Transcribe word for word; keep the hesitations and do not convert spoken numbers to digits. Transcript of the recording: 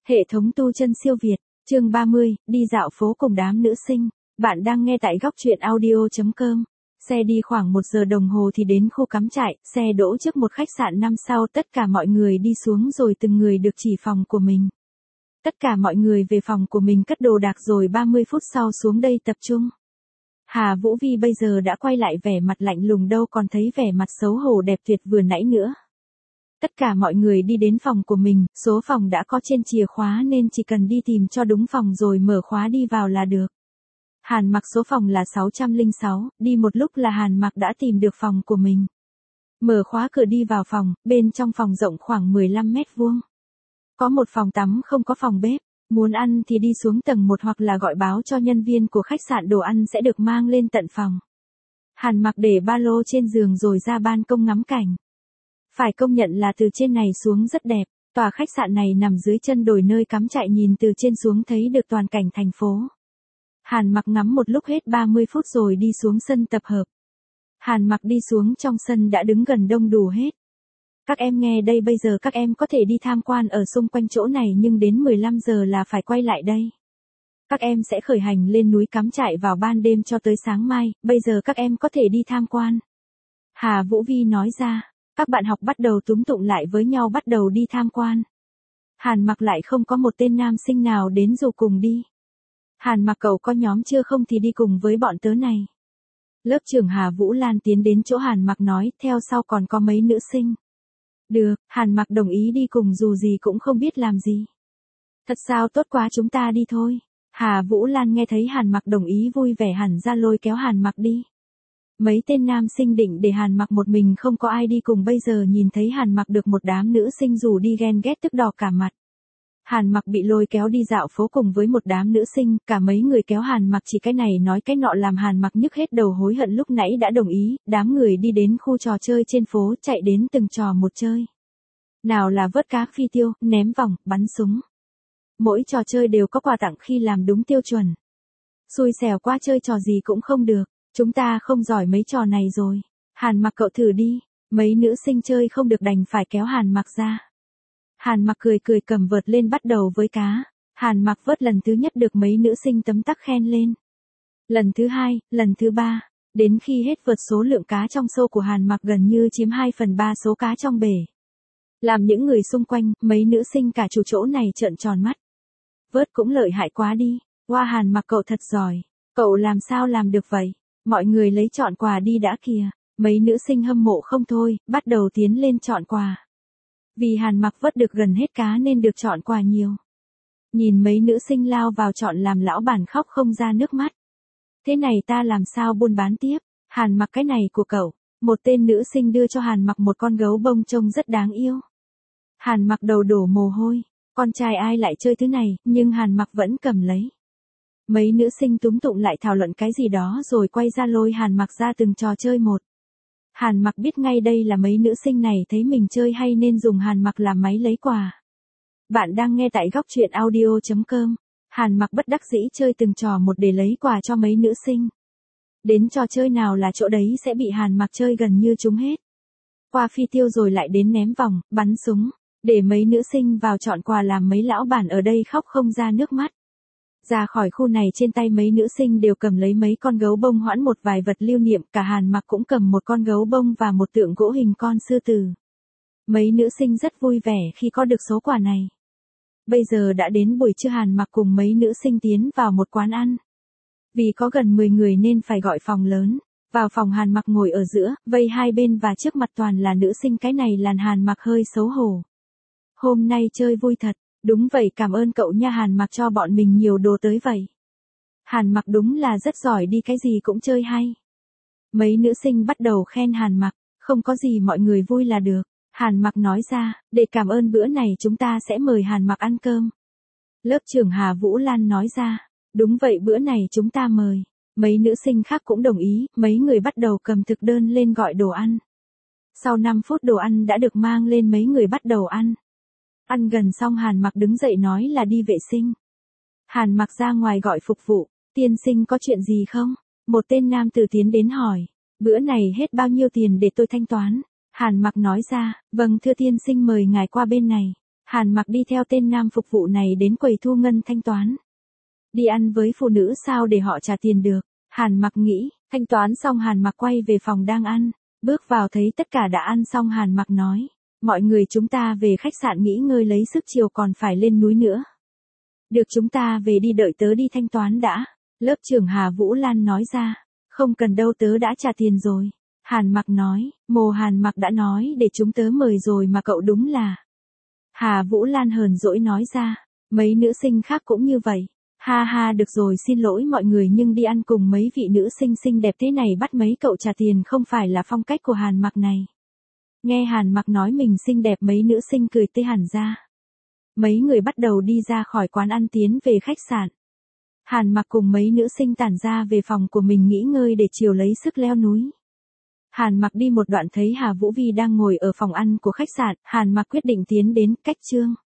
Hệ thống tu chân siêu Việt, chương ba mươi, đi dạo phố cùng đám nữ sinh. Bạn đang nghe tại góc truyện audio chấm com. Xe đi khoảng một giờ đồng hồ thì đến khu cắm trại, xe đỗ trước một khách sạn năm sao, tất cả mọi người đi xuống rồi từng người được chỉ phòng của mình. Tất cả mọi người về phòng của mình cất đồ đạc rồi ba mươi phút sau xuống đây tập trung. Hà Vũ Vi bây giờ đã quay lại vẻ mặt lạnh lùng, đâu còn thấy vẻ mặt xấu hổ đẹp tuyệt vừa nãy nữa. Tất cả mọi người đi đến phòng của mình, số phòng đã có trên chìa khóa nên chỉ cần đi tìm cho đúng phòng rồi mở khóa đi vào là được. Hàn Mặc số phòng là sáu trăm lẻ sáu, đi một lúc là Hàn Mặc đã tìm được phòng của mình. Mở khóa cửa đi vào phòng, bên trong phòng rộng khoảng mười lăm mét vuông. Có một phòng tắm không có phòng bếp, muốn ăn thì đi xuống tầng một hoặc là gọi báo cho nhân viên của khách sạn đồ ăn sẽ được mang lên tận phòng. Hàn Mặc để ba lô trên giường rồi ra ban công ngắm cảnh. Phải công nhận là từ trên này xuống rất đẹp, tòa khách sạn này nằm dưới chân đồi nơi cắm trại, nhìn từ trên xuống thấy được toàn cảnh thành phố. Hàn Mặc ngắm một lúc hết ba mươi phút rồi đi xuống sân tập hợp. Hàn Mặc đi xuống trong sân đã đứng gần đông đủ hết. Các em nghe đây, bây giờ các em có thể đi tham quan ở xung quanh chỗ này nhưng đến mười lăm giờ là phải quay lại đây. Các em sẽ khởi hành lên núi cắm trại vào ban đêm cho tới sáng mai, bây giờ các em có thể đi tham quan. Hà Vũ Vi nói ra. Các bạn học bắt đầu túm tụm lại với nhau bắt đầu đi tham quan. Hàn Mặc lại không có một tên nam sinh nào đến dù cùng đi. Hàn Mặc, cậu có nhóm chưa, không thì đi cùng với bọn tớ này. Lớp trưởng Hà Vũ Lan tiến đến chỗ Hàn Mặc nói, theo sau còn có mấy nữ sinh. Được, Hàn Mặc đồng ý đi cùng dù gì cũng không biết làm gì. Thật sao, tốt quá, chúng ta đi thôi. Hà Vũ Lan nghe thấy Hàn Mặc đồng ý vui vẻ hẳn ra lôi kéo Hàn Mặc đi. Mấy tên nam sinh định để Hàn Mặc một mình không có ai đi cùng, bây giờ nhìn thấy Hàn Mặc được một đám nữ sinh rủ đi ghen ghét tức đỏ cả mặt. Hàn Mặc bị lôi kéo đi dạo phố cùng với một đám nữ sinh, cả mấy người kéo Hàn Mặc chỉ cái này nói cái nọ làm Hàn Mặc nhức hết đầu, hối hận lúc nãy đã đồng ý. Đám người đi đến khu trò chơi trên phố, chạy đến từng trò một chơi. Nào là vớt cá, phi tiêu, ném vòng, bắn súng. Mỗi trò chơi đều có quà tặng khi làm đúng tiêu chuẩn. Xui xẻo quá, chơi trò gì cũng không được. Chúng ta không giỏi mấy trò này rồi. Hàn Mặc, cậu thử đi. Mấy nữ sinh chơi không được đành phải kéo Hàn Mặc ra. Hàn Mặc cười cười cầm vợt lên bắt đầu với cá. Hàn Mặc vớt lần thứ nhất được mấy nữ sinh tấm tắc khen lên. Lần thứ hai, lần thứ ba. Đến khi hết vợt, số lượng cá trong xô của Hàn Mặc gần như chiếm hai phần ba số cá trong bể. Làm những người xung quanh, mấy nữ sinh cả chủ chỗ này trợn tròn mắt. Vớt cũng lợi hại quá đi. Wow, Hàn Mặc cậu thật giỏi. Cậu làm sao làm được vậy? Mọi người lấy chọn quà đi đã kìa. Mấy nữ sinh hâm mộ không thôi, bắt đầu tiến lên chọn quà. Vì Hàn Mặc vớt được gần hết cá nên được chọn quà nhiều. Nhìn mấy nữ sinh lao vào chọn làm lão bản khóc không ra nước mắt. Thế này ta làm sao buôn bán tiếp? Hàn Mặc, cái này của cậu. Một tên nữ sinh đưa cho Hàn Mặc một con gấu bông trông rất đáng yêu. Hàn Mặc đầu đổ mồ hôi. Con trai ai lại chơi thứ này, nhưng Hàn Mặc vẫn cầm lấy. Mấy nữ sinh túm tụm lại thảo luận cái gì đó rồi quay ra lôi Hàn Mặc ra từng trò chơi một. Hàn Mặc biết ngay đây là mấy nữ sinh này thấy mình chơi hay nên dùng Hàn Mặc làm máy lấy quà. Bạn đang nghe tại góc truyện audio chấm com. Hàn Mặc bất đắc dĩ chơi từng trò một để lấy quà cho mấy nữ sinh. Đến trò chơi nào là chỗ đấy sẽ bị Hàn Mặc chơi gần như trúng hết. Qua phi tiêu rồi lại đến ném vòng, bắn súng. Để mấy nữ sinh vào chọn quà làm mấy lão bản ở đây khóc không ra nước mắt. Ra khỏi khu này trên tay mấy nữ sinh đều cầm lấy mấy con gấu bông hoãn một vài vật lưu niệm, cả Hàn Mặc cũng cầm một con gấu bông và một tượng gỗ hình con sư tử. Mấy nữ sinh rất vui vẻ khi có được số quà này. Bây giờ đã đến buổi trưa, Hàn Mặc cùng mấy nữ sinh tiến vào một quán ăn. Vì có gần mười người nên phải gọi phòng lớn. Vào phòng, Hàn Mặc ngồi ở giữa, vây hai bên và trước mặt toàn là nữ sinh, cái này làm Hàn Mặc hơi xấu hổ. Hôm nay chơi vui thật. Đúng vậy, cảm ơn cậu nha, Hàn Mặc cho bọn mình nhiều đồ tới vậy. Hàn Mặc đúng là rất giỏi đi, cái gì cũng chơi hay. Mấy nữ sinh bắt đầu khen Hàn Mặc, không có gì, mọi người vui là được. Hàn Mặc nói ra, để cảm ơn bữa này chúng ta sẽ mời Hàn Mặc ăn cơm. Lớp trưởng Hà Vũ Lan nói ra, đúng vậy, bữa này chúng ta mời. Mấy nữ sinh khác cũng đồng ý, mấy người bắt đầu cầm thực đơn lên gọi đồ ăn. Sau năm phút đồ ăn đã được mang lên, mấy người bắt đầu ăn. Ăn gần xong, Hàn Mặc đứng dậy nói là đi vệ sinh. Hàn Mặc ra ngoài gọi phục vụ, tiên sinh có chuyện gì không? Một tên nam tử tiến đến hỏi, bữa này hết bao nhiêu tiền để tôi thanh toán? Hàn Mặc nói ra, vâng thưa tiên sinh, mời ngài qua bên này. Hàn Mặc đi theo tên nam phục vụ này đến quầy thu ngân thanh toán. Đi ăn với phụ nữ sao để họ trả tiền được? Hàn Mặc nghĩ, thanh toán xong Hàn Mặc quay về phòng đang ăn, bước vào thấy tất cả đã ăn xong Hàn Mặc nói, mọi người chúng ta về khách sạn nghỉ ngơi lấy sức chiều còn phải lên núi nữa. Được chúng ta về đi đợi tớ đi thanh toán đã. Lớp trưởng Hà Vũ Lan nói ra, không cần đâu tớ đã trả tiền rồi. Hàn Mặc nói, mồ Hàn Mặc đã nói để chúng tớ mời rồi mà cậu đúng là. Hà Vũ Lan hờn dỗi nói ra, mấy nữ sinh khác cũng như vậy. Ha ha được rồi xin lỗi mọi người nhưng đi ăn cùng mấy vị nữ sinh xinh đẹp thế này bắt mấy cậu trả tiền không phải là phong cách của Hàn Mặc này. Nghe Hàn Mặc nói mình xinh đẹp mấy nữ sinh cười tê hẳn ra. Mấy người bắt đầu đi ra khỏi quán ăn tiến về khách sạn. Hàn Mặc cùng mấy nữ sinh tản ra về phòng của mình nghỉ ngơi để chiều lấy sức leo núi. Hàn Mặc đi một đoạn thấy Hà Vũ Vi đang ngồi ở phòng ăn của khách sạn, Hàn Mặc quyết định tiến đến cách Trương.